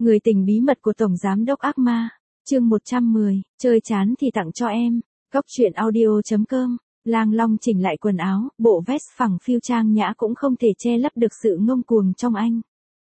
Người tình bí mật của Tổng Giám đốc ác ma. Chương 110, chơi chán thì tặng cho em. Góc truyện audio.com. Lang Long chỉnh lại quần áo, bộ vest phẳng phiu trang nhã cũng không thể che lấp được sự ngông cuồng trong anh.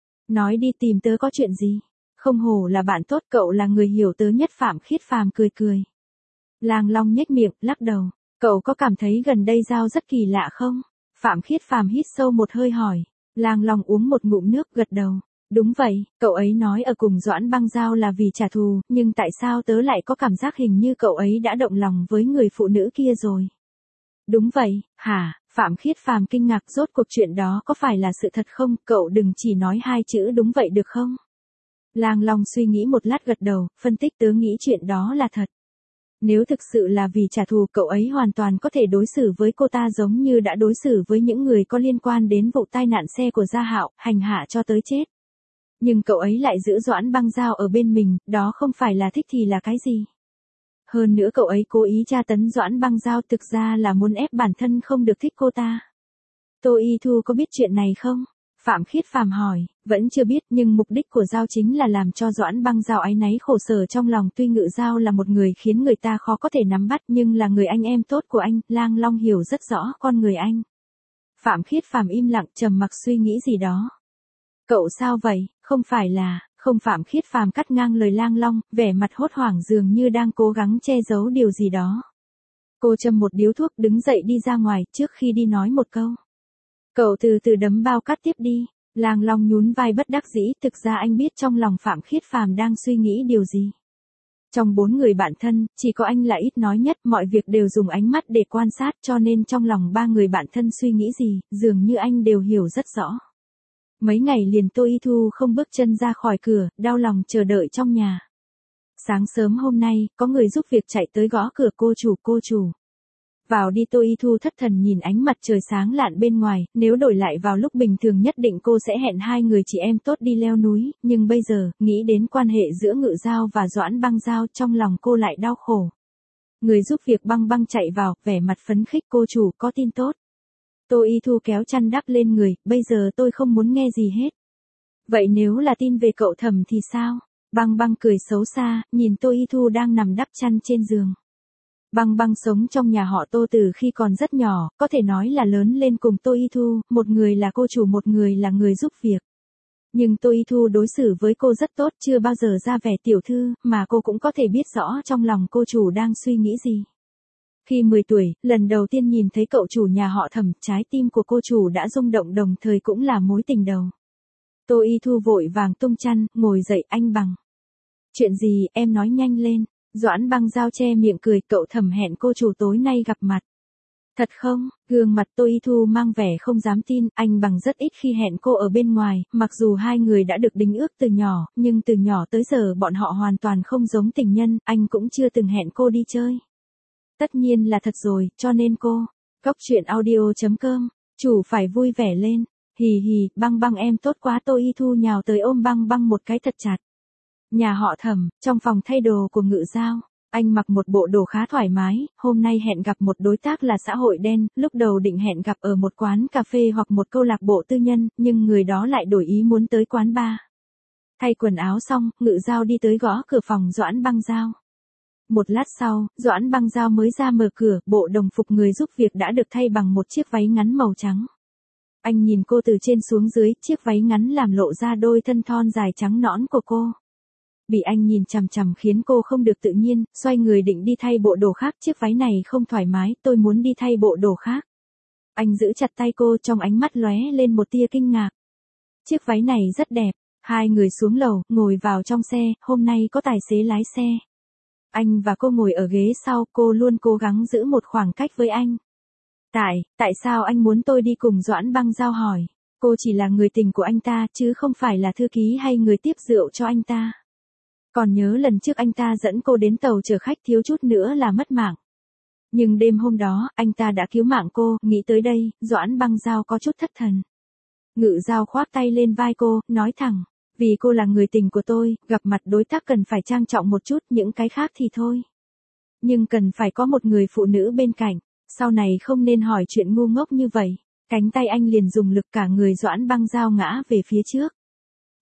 Nói đi tìm tớ có chuyện gì? Không hổ là bạn tốt, cậu là người hiểu tớ nhất. Phạm Khiết Phàm cười cười. Lang Long nhếch miệng, lắc đầu. Cậu có cảm thấy gần đây Giao rất kỳ lạ không? Phạm Khiết Phàm hít sâu một hơi hỏi. Lang Long uống một ngụm nước, gật đầu. Đúng vậy, cậu ấy nói ở cùng Doãn Băng Giao là vì trả thù, nhưng tại sao tớ lại có cảm giác hình như cậu ấy đã động lòng với người phụ nữ kia rồi? Đúng vậy, hả? Phạm Khiết Phàm kinh ngạc, rốt cuộc chuyện đó có phải là sự thật không? Cậu đừng chỉ nói hai chữ đúng vậy được không? Lang Long suy nghĩ một lát gật đầu, phân tích, tớ nghĩ chuyện đó là thật. Nếu thực sự là vì trả thù, cậu ấy hoàn toàn có thể đối xử với cô ta giống như đã đối xử với những người có liên quan đến vụ tai nạn xe của Gia Hạo, hành hạ cho tới chết. Nhưng cậu ấy lại giữ Doãn Băng Giao ở bên mình, đó không phải là thích thì là cái gì? Hơn nữa cậu ấy cố ý tra tấn Doãn Băng Giao, thực ra là muốn ép bản thân không được thích cô ta. Tô Y Thu có biết chuyện này không? Phạm Khiết Phàm hỏi. Vẫn chưa biết, nhưng mục đích của Giao chính là làm cho Doãn Băng Giao áy náy khổ sở trong lòng. Tuy Ngự Giao là một người khiến người ta khó có thể nắm bắt, nhưng là người anh em tốt của anh. Lang Long hiểu rất rõ con người anh. Phạm Khiết Phàm im lặng, trầm mặc suy nghĩ gì đó. Cậu sao vậy? Không phải là... Không, Phạm Khiết Phàm cắt ngang lời Lang Long, vẻ mặt hốt hoảng dường như đang cố gắng che giấu điều gì đó. Cô châm một điếu thuốc, đứng dậy đi ra ngoài, trước khi đi nói một câu. Cậu từ từ đấm bao cát tiếp đi. Lang Long nhún vai bất đắc dĩ, thực ra anh biết trong lòng Phạm Khiết Phàm đang suy nghĩ điều gì. Trong 4 người bạn thân, chỉ có anh là ít nói nhất, mọi việc đều dùng ánh mắt để quan sát, cho nên trong lòng 3 người bạn thân suy nghĩ gì, dường như anh đều hiểu rất rõ. Mấy ngày liền Tô Y Thu không bước chân ra khỏi cửa, đau lòng chờ đợi trong nhà. Sáng sớm hôm nay, có người giúp việc chạy tới gõ cửa. Cô chủ. Vào đi. Tô Y Thu thất thần nhìn ánh mặt trời sáng lạn bên ngoài, nếu đổi lại vào lúc bình thường nhất định cô sẽ hẹn 2 người chị em tốt đi leo núi, nhưng bây giờ, nghĩ đến quan hệ giữa Ngự Giao và Doãn Băng Giao, trong lòng cô lại đau khổ. Người giúp việc Băng Băng chạy vào, vẻ mặt phấn khích. Cô chủ, có tin tốt. Tô Y Thu kéo chăn đắp lên người, bây giờ tôi không muốn nghe gì hết. Vậy nếu là tin về cậu Thẩm thì sao? Băng Băng cười xấu xa, nhìn Tô Y Thu đang nằm đắp chăn trên giường. Băng Băng sống trong nhà họ Tô từ khi còn rất nhỏ, có thể nói là lớn lên cùng Tô Y Thu, một người là cô chủ, một người là người giúp việc. Nhưng Tô Y Thu đối xử với cô rất tốt, chưa bao giờ ra vẻ tiểu thư, mà cô cũng có thể biết rõ trong lòng cô chủ đang suy nghĩ gì. Khi 10 tuổi, lần đầu tiên nhìn thấy cậu chủ nhà họ Thẩm, trái tim của cô chủ đã rung động, đồng thời cũng là mối tình đầu. Tô Y Thu vội vàng tung chăn, ngồi dậy. Anh Bằng. Chuyện gì, em nói nhanh lên. Doãn Băng Giao che miệng cười. Cậu Thẩm hẹn cô chủ tối nay gặp mặt. Thật không? Gương mặt Tô Y Thu mang vẻ không dám tin. Anh Bằng rất ít khi hẹn cô ở bên ngoài, mặc dù hai người đã được đính ước từ nhỏ, nhưng từ nhỏ tới giờ bọn họ hoàn toàn không giống tình nhân, anh cũng chưa từng hẹn cô đi chơi. Tất nhiên là thật rồi, cho nên cô. Góc truyện audio.com. Chủ phải vui vẻ lên. Hì hì, Băng Băng em tốt quá. Tô Y Thu nhào tới ôm Băng Băng một cái thật chặt. Nhà họ Thẩm, trong phòng thay đồ của Ngự Giao. Anh mặc một bộ đồ khá thoải mái, hôm nay hẹn gặp một đối tác là xã hội đen, lúc đầu định hẹn gặp ở một quán cà phê hoặc một câu lạc bộ tư nhân, nhưng người đó lại đổi ý muốn tới quán bar. Thay quần áo xong, Ngự Giao đi tới gõ cửa phòng Doãn Băng Giao. Một lát sau, Doãn Băng Giao mới ra mở cửa, bộ đồng phục người giúp việc đã được thay bằng một chiếc váy ngắn màu trắng. Anh nhìn cô từ trên xuống dưới, chiếc váy ngắn làm lộ ra đôi thân thon dài trắng nõn của cô. Bị anh nhìn chằm chằm khiến cô không được tự nhiên, xoay người định đi thay bộ đồ khác. Chiếc váy này không thoải mái, tôi muốn đi thay bộ đồ khác. Anh giữ chặt tay cô, trong ánh mắt lóe lên một tia kinh ngạc. Chiếc váy này rất đẹp. Hai người xuống lầu, ngồi vào trong xe, hôm nay có tài xế lái xe. Anh và cô ngồi ở ghế sau, cô luôn cố gắng giữ một khoảng cách với anh. Tại sao anh muốn tôi đi cùng? Doãn Băng Giao hỏi. Cô chỉ là người tình của anh ta, chứ không phải là thư ký hay người tiếp rượu cho anh ta. Còn nhớ lần trước anh ta dẫn cô đến tàu chở khách thiếu chút nữa là mất mạng. Nhưng đêm hôm đó, anh ta đã cứu mạng cô. Nghĩ tới đây, Doãn Băng Giao có chút thất thần. Ngự Giao khoác tay lên vai cô, nói thẳng. Vì cô là người tình của tôi, gặp mặt đối tác cần phải trang trọng một chút, những cái khác thì thôi. Nhưng cần phải có một người phụ nữ bên cạnh, sau này không nên hỏi chuyện ngu ngốc như vậy. Cánh tay anh liền dùng lực, cả người Doãn Băng Giao ngã về phía trước.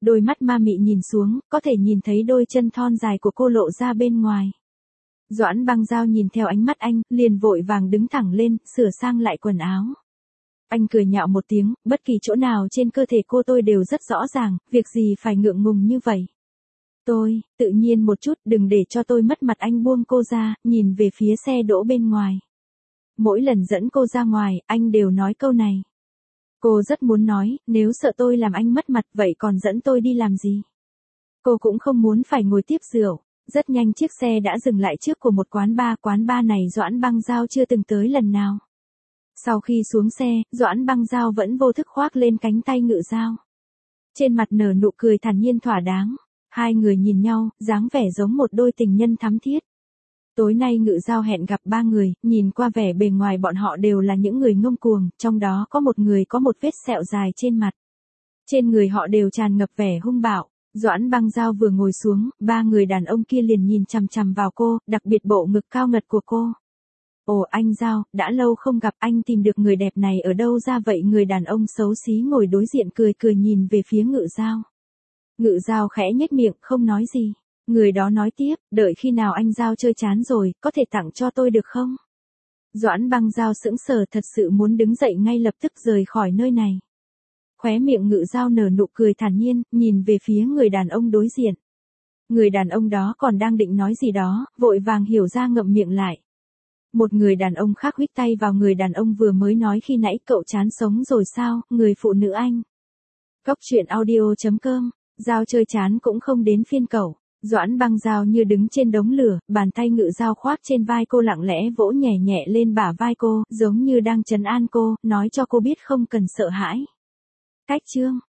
Đôi mắt ma mị nhìn xuống, có thể nhìn thấy đôi chân thon dài của cô lộ ra bên ngoài. Doãn Băng Dao nhìn theo ánh mắt anh, liền vội vàng đứng thẳng lên, sửa sang lại quần áo. Anh cười nhạo một tiếng, bất kỳ chỗ nào trên cơ thể cô tôi đều rất rõ ràng, việc gì phải ngượng ngùng như vậy. Tôi, tự nhiên một chút, đừng để cho tôi mất mặt. Anh buông cô ra, nhìn về phía xe đỗ bên ngoài. Mỗi lần dẫn cô ra ngoài, anh đều nói câu này. Cô rất muốn nói, nếu sợ tôi làm anh mất mặt vậy còn dẫn tôi đi làm gì? Cô cũng không muốn phải ngồi tiếp rượu. Rất nhanh chiếc xe đã dừng lại trước của một quán bar này Doãn Băng Dao chưa từng tới lần nào. Sau khi xuống xe, Doãn Băng Dao vẫn vô thức khoác lên cánh tay Ngự Dao. Trên mặt nở nụ cười thản nhiên thỏa đáng. Hai người nhìn nhau, dáng vẻ giống một đôi tình nhân thắm thiết. Tối nay Ngự Dao hẹn gặp 3 người, nhìn qua vẻ bề ngoài bọn họ đều là những người ngông cuồng, trong đó có một người có một vết sẹo dài trên mặt. Trên người họ đều tràn ngập vẻ hung bạo. Doãn Băng Dao vừa ngồi xuống, 3 người đàn ông kia liền nhìn chằm chằm vào cô, đặc biệt bộ ngực cao ngất của cô. Ồ anh Dao, đã lâu không gặp, anh tìm được người đẹp này ở đâu ra vậy? Người đàn ông xấu xí ngồi đối diện cười cười nhìn về phía Ngự Dao. Ngự Dao khẽ nhếch miệng, không nói gì. Người đó nói tiếp, đợi khi nào anh Dao chơi chán rồi, có thể tặng cho tôi được không? Doãn Băng Dao sững sờ, thật sự muốn đứng dậy ngay lập tức rời khỏi nơi này. Khóe miệng Ngự Dao nở nụ cười thản nhiên, nhìn về phía người đàn ông đối diện. Người đàn ông đó còn đang định nói gì đó, vội vàng hiểu ra ngậm miệng lại. Một người đàn ông khác huých tay vào người đàn ông vừa mới nói khi nãy, cậu chán sống rồi sao, người phụ nữ anh. Cóc truyện audio.com, Dao chơi chán cũng không đến phiên cậu. Doãn Băng Dao như đứng trên đống lửa, bàn tay Ngự Dao khoác trên vai cô lặng lẽ vỗ nhẹ nhẹ lên bả vai cô, giống như đang trấn an cô, nói cho cô biết không cần sợ hãi. Cách chương